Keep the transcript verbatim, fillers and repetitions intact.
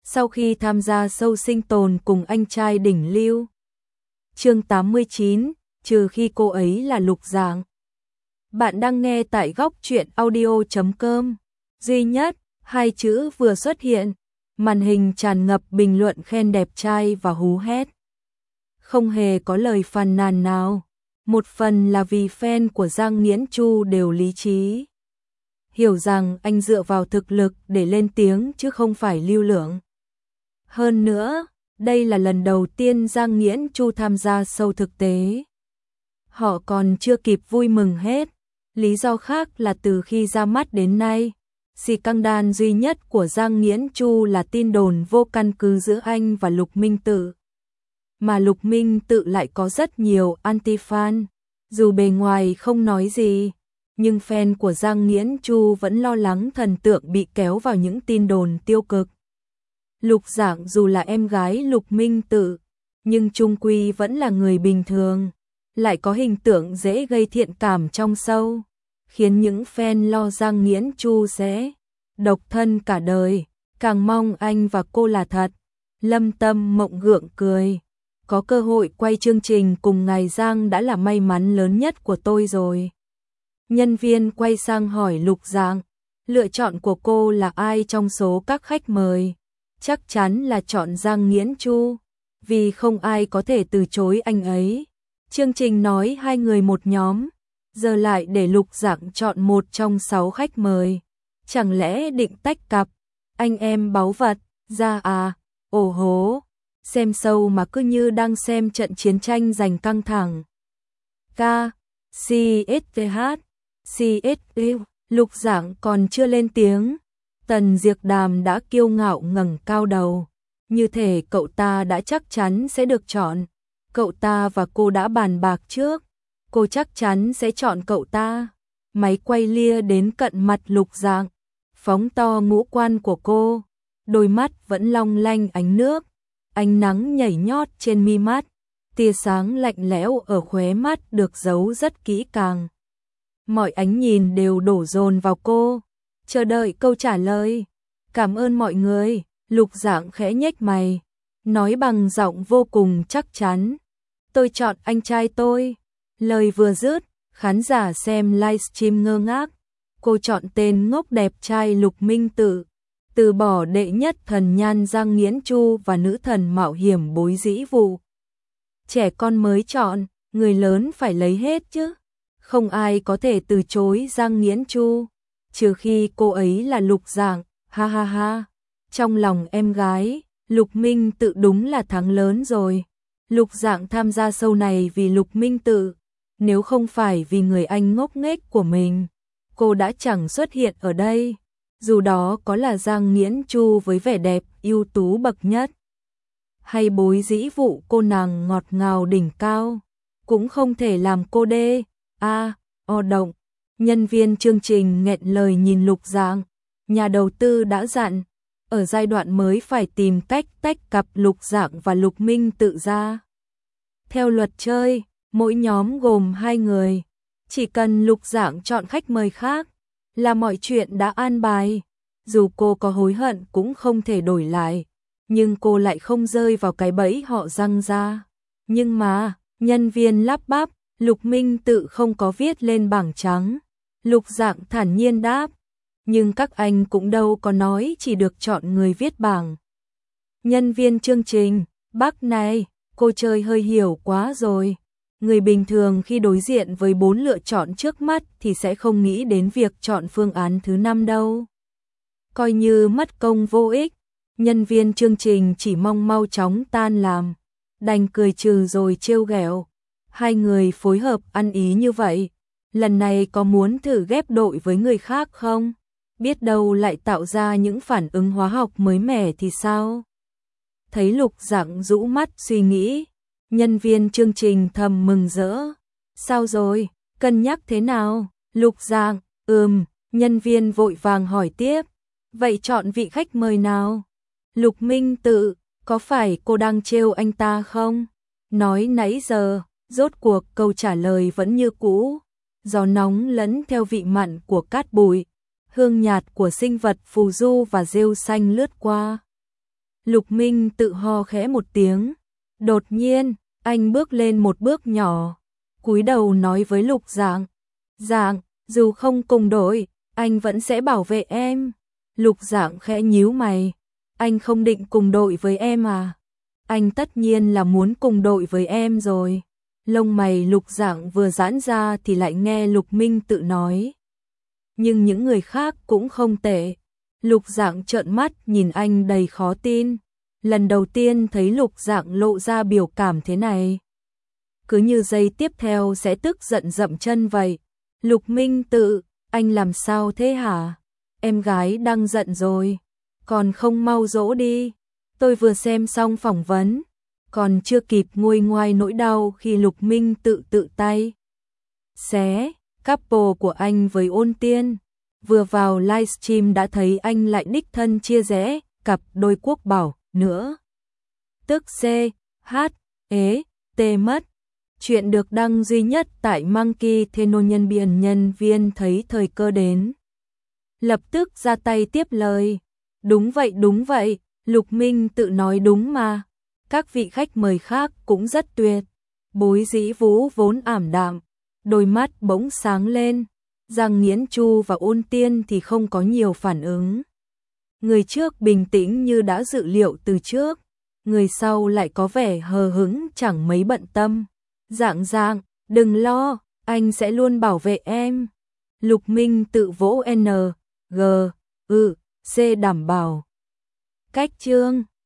sau khi tham gia show sinh tồn cùng anh trai đỉnh lưu. Chương tám mươi chín, trừ khi cô ấy là Lục Dạng. Bạn đang nghe tại góc truyện audio chấm com. Duy nhất, hai chữ vừa xuất hiện, màn hình tràn ngập bình luận khen đẹp trai và hú hét. Không hề có lời phàn nàn nào. Một phần là vì fan của Giang Nghiễn Chu đều lý trí, hiểu rằng anh dựa vào thực lực để lên tiếng chứ không phải lưu lượng. Hơn nữa, đây là lần đầu tiên Giang Nghiễn Chu tham gia show thực tế. Họ còn chưa kịp vui mừng hết. Lý do khác là từ khi ra mắt đến nay, scandal duy nhất của Giang Nghiễn Chu là tin đồn vô căn cứ giữa anh và Lục Minh Tự. Mà Lục Minh Tự lại có rất nhiều anti-fan. Dù bề ngoài không nói gì, nhưng fan của Giang Nghiễn Chu vẫn lo lắng thần tượng bị kéo vào những tin đồn tiêu cực. Lục Dạng dù là em gái Lục Minh Tự, nhưng chung quy vẫn là người bình thường, lại có hình tượng dễ gây thiện cảm trong show, khiến những fan lo Giang Nghiễn Chu sẽ độc thân cả đời, càng mong anh và cô là thật. Lâm Tâm Mộng gượng cười. Có cơ hội quay chương trình cùng ngài Giang đã là may mắn lớn nhất của tôi rồi. Nhân viên quay sang hỏi Lục Dạng, lựa chọn của cô là ai trong số các khách mời? Chắc chắn là chọn Giang Nghiễn Chu, vì không ai có thể từ chối anh ấy. Chương trình nói hai người một nhóm, giờ lại để Lục Dạng chọn một trong sáu khách mời. Chẳng lẽ định tách cặp, anh em báu vật, ra à, ồ hố. Xem show mà cứ như đang xem trận chiến tranh giành căng thẳng. K, C S T H, C S U, Lục Dạng còn chưa lên tiếng. Tần Diệc Đàm đã kiêu ngạo ngẩng cao đầu. Như thể cậu ta đã chắc chắn sẽ được chọn. Cậu ta và cô đã bàn bạc trước. Cô chắc chắn sẽ chọn cậu ta. Máy quay lia đến cận mặt Lục Dạng. Phóng to ngũ quan của cô. Đôi mắt vẫn long lanh ánh nước. Ánh nắng nhảy nhót trên mi mắt, tia sáng lạnh lẽo ở khóe mắt được giấu rất kỹ càng. Mọi ánh nhìn đều đổ dồn vào cô, chờ đợi câu trả lời. Cảm ơn mọi người, Lục Dạng khẽ nhếch mày, nói bằng giọng vô cùng chắc chắn. Tôi chọn anh trai tôi. Lời vừa dứt, khán giả xem livestream ngơ ngác. Cô chọn tên ngốc đẹp trai Lục Minh Tự. Từ bỏ đệ nhất thần nhan Giang Nghiễn Chu và nữ thần mạo hiểm Bối Dĩ Vụ. Trẻ con mới chọn, người lớn phải lấy hết chứ. Không ai có thể từ chối Giang Nghiễn Chu, trừ khi cô ấy là Lục Dạng, ha ha ha. Trong lòng em gái, Lục Minh Tự đúng là thắng lớn rồi. Lục Dạng tham gia show này vì Lục Minh Tự, nếu không phải vì người anh ngốc nghếch của mình, cô đã chẳng xuất hiện ở đây. Dù đó có là Giang Nghiễn Chu với vẻ đẹp ưu tú bậc nhất, hay Bối Dĩ Vụ cô nàng ngọt ngào đỉnh cao, cũng không thể làm cô đê, a, o động. Nhân viên chương trình nghẹn lời nhìn Lục Dạng. Nhà đầu tư đã dặn, ở giai đoạn mới phải tìm cách tách cặp Lục Dạng và Lục Minh Tự ra. Theo luật chơi, mỗi nhóm gồm hai người, chỉ cần Lục Dạng chọn khách mời khác là mọi chuyện đã an bài. Dù cô có hối hận cũng không thể đổi lại, nhưng cô lại không rơi vào cái bẫy họ răng ra. Nhưng mà, nhân viên lắp bắp, Lục Minh Tự không có viết lên bảng trắng. Lục Dạng thản nhiên đáp, nhưng các anh cũng đâu có nói chỉ được chọn người viết bảng. Nhân viên chương trình, bác này, cô chơi hơi hiểu quá rồi. Người bình thường khi đối diện với bốn lựa chọn trước mắt thì sẽ không nghĩ đến việc chọn phương án thứ năm đâu. Coi như mất công vô ích, nhân viên chương trình chỉ mong mau chóng tan làm, đành cười trừ rồi trêu ghẹo. Hai người phối hợp ăn ý như vậy, lần này có muốn thử ghép đội với người khác không? Biết đâu lại tạo ra những phản ứng hóa học mới mẻ thì sao? Thấy Lục Dạng rũ mắt suy nghĩ, nhân viên chương trình thầm mừng rỡ. Sao rồi, cân nhắc thế nào? Lục Dạng, ừm, nhân viên vội vàng hỏi tiếp. Vậy chọn vị khách mời nào? Lục Minh Tự, có phải cô đang trêu anh ta không? Nói nãy giờ, rốt cuộc câu trả lời vẫn như cũ. Gió nóng lẫn theo vị mặn của cát bụi, hương nhạt của sinh vật phù du và rêu xanh lướt qua. Lục Minh tự ho khẽ một tiếng. Đột nhiên, anh bước lên một bước nhỏ, cúi đầu nói với Lục Dạng. Dạng, dù không cùng đội, anh vẫn sẽ bảo vệ em. Lục Dạng khẽ nhíu mày. Anh không định cùng đội với em à? Anh tất nhiên là muốn cùng đội với em rồi. Lông mày Lục Dạng vừa giãn ra thì lại nghe Lục Minh tự nói. Nhưng những người khác cũng không tệ. Lục Dạng trợn mắt nhìn anh đầy khó tin. Lần đầu tiên thấy Lục Dạng lộ ra biểu cảm thế này. Cứ như giây tiếp theo sẽ tức giận dậm chân vậy. Lục Minh tự, anh làm sao thế hả? Em gái đang giận rồi. Còn không mau dỗ đi. Tôi vừa xem xong phỏng vấn. Còn chưa kịp nguôi ngoai nỗi đau khi Lục Minh tự tự tay xé couple của anh với Ôn Tiên. Vừa vào livestream đã thấy anh lại đích thân chia rẽ cặp đôi Quốc Bảo nữa. Tức C, H, E, T mất. Chuyện được đăng duy nhất tại Monkey Theno nhân biên nhân viên thấy thời cơ đến. Lập tức ra tay tiếp lời. Đúng vậy đúng vậy, Lục Minh tự nói đúng mà. Các vị khách mời khác cũng rất tuyệt. Bối Dĩ Vũ vốn ảm đạm, đôi mắt bỗng sáng lên. Giang Nghiễn Chu và Ôn Tiên thì không có nhiều phản ứng. Người trước bình tĩnh như đã dự liệu từ trước. Người sau lại có vẻ hờ hững chẳng mấy bận tâm. Dạng Dạng, đừng lo, anh sẽ luôn bảo vệ em. Lục Minh tự vỗ N, G, ư, C đảm bảo. Cách chương